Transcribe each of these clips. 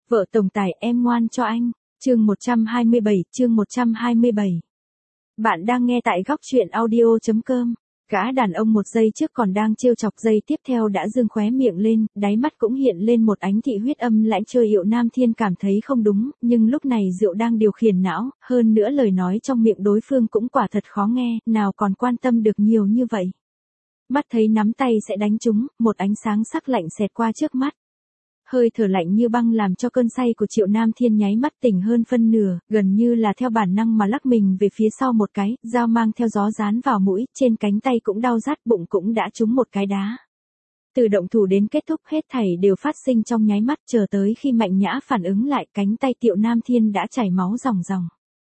Vợ tổng tài em ngoan cho anh. Chương 127. Bạn đang nghe tại góc truyện audio.com. Gã đàn ông một giây trước còn đang trêu chọc, giây tiếp theo đã dương khóe miệng lên, đáy mắt cũng hiện lên một ánh thị huyết âm lãnh. Triệu Nam Thiên cảm thấy không đúng, nhưng lúc này rượu đang điều khiển não, hơn nữa lời nói trong miệng đối phương cũng quả thật khó nghe, nào còn quan tâm được nhiều như vậy. Mắt thấy nắm tay sẽ đánh trúng, một ánh sáng sắc lạnh xẹt qua trước mắt. Hơi thở lạnh như băng làm cho cơn say của Triệu Nam Thiên nháy mắt tỉnh hơn phân nửa, gần như là theo bản năng mà lắc mình về phía sau một cái, dao mang theo gió dán vào mũi, trên cánh tay cũng đau rát, bụng cũng đã trúng một cái đá. Từ động thủ đến kết thúc hết thảy đều phát sinh trong nháy mắt, chờ tới khi Mạnh Nhã phản ứng lại, cánh tay Triệu Nam Thiên đã chảy máu ròng ròng.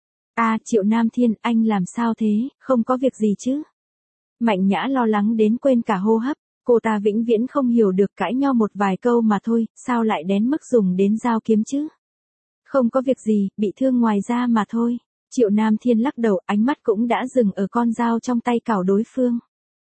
Triệu Nam Thiên, anh làm sao thế, không có việc gì chứ? Mạnh Nhã lo lắng đến quên cả hô hấp. Cô ta vĩnh viễn không hiểu được, cãi nhau một vài câu mà thôi, sao lại đến mức dùng đến dao kiếm chứ? Không có việc gì, bị thương ngoài da mà thôi. Triệu Nam Thiên lắc đầu, ánh mắt cũng đã dừng ở con dao trong tay cào đối phương.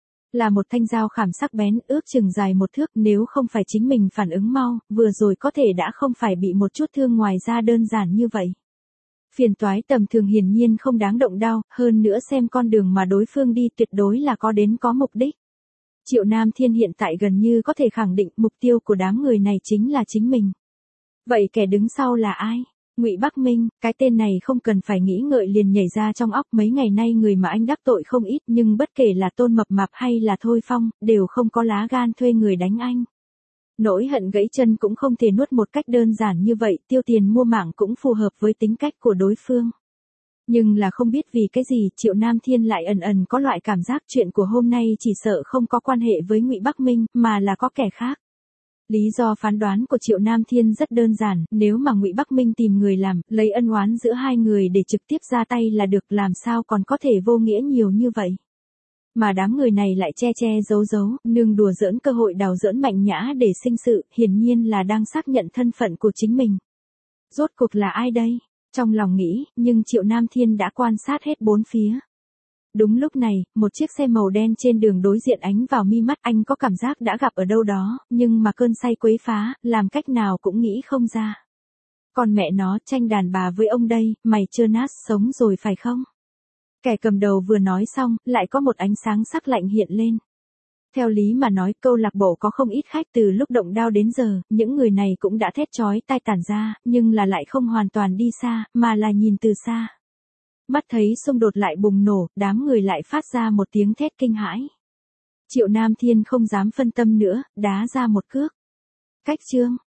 Là một thanh dao khảm sắc bén, ước chừng dài 1 thước, nếu không phải chính mình phản ứng mau, vừa rồi có thể đã không phải bị một chút thương ngoài da đơn giản như vậy. Phiền toái tầm thường hiển nhiên không đáng động đao, hơn nữa xem con đường mà đối phương đi tuyệt đối là có đến có mục đích. Triệu Nam Thiên hiện tại gần như có thể khẳng định mục tiêu của đám người này chính là chính mình. Vậy kẻ đứng sau là ai? Ngụy Bắc Minh, cái tên này không cần phải nghĩ ngợi liền nhảy ra trong óc. Mấy ngày nay người mà anh đắc tội không ít, nhưng bất kể là Tôn Mập Mạp hay là Thôi Phong, đều không có lá gan thuê người đánh anh. Nỗi hận gãy chân cũng không thể nuốt một cách đơn giản như vậy, tiêu tiền mua mạng cũng phù hợp với tính cách của đối phương. Nhưng là không biết vì cái gì, Triệu Nam Thiên lại ẩn ẩn có loại cảm giác chuyện của hôm nay chỉ sợ không có quan hệ với Ngụy Bắc Minh, mà là có kẻ khác. Lý do phán đoán của Triệu Nam Thiên rất đơn giản, nếu mà Ngụy Bắc Minh tìm người làm, lấy ân oán giữa hai người để trực tiếp ra tay là được, làm sao còn có thể vô nghĩa nhiều như vậy. Mà đám người này lại che giấu, nương đùa giỡn cơ hội đào giỡn Mạnh Nhã để sinh sự, hiển nhiên là đang xác nhận thân phận của chính mình. Rốt cuộc là ai đây? Trong lòng nghĩ, nhưng Triệu Nam Thiên đã quan sát hết bốn phía. Đúng lúc này, một chiếc xe màu đen trên đường đối diện ánh vào mi mắt, anh có cảm giác đã gặp ở đâu đó, nhưng mà cơn say quấy phá, làm cách nào cũng nghĩ không ra. Còn mẹ nó, tranh đàn bà với ông đây, mày chưa nát sống rồi phải không? Kẻ cầm đầu vừa nói xong, lại có một ánh sáng sắc lạnh hiện lên. Theo lý mà nói, câu lạc bộ có không ít khách, từ lúc động đao đến giờ, những người này cũng đã thét chói tai tản ra, nhưng là lại không hoàn toàn đi xa, mà là nhìn từ xa. Mắt thấy xung đột lại bùng nổ, đám người lại phát ra một tiếng thét kinh hãi. Triệu Nam Thiên không dám phân tâm nữa, đá ra một cước. Cách chương.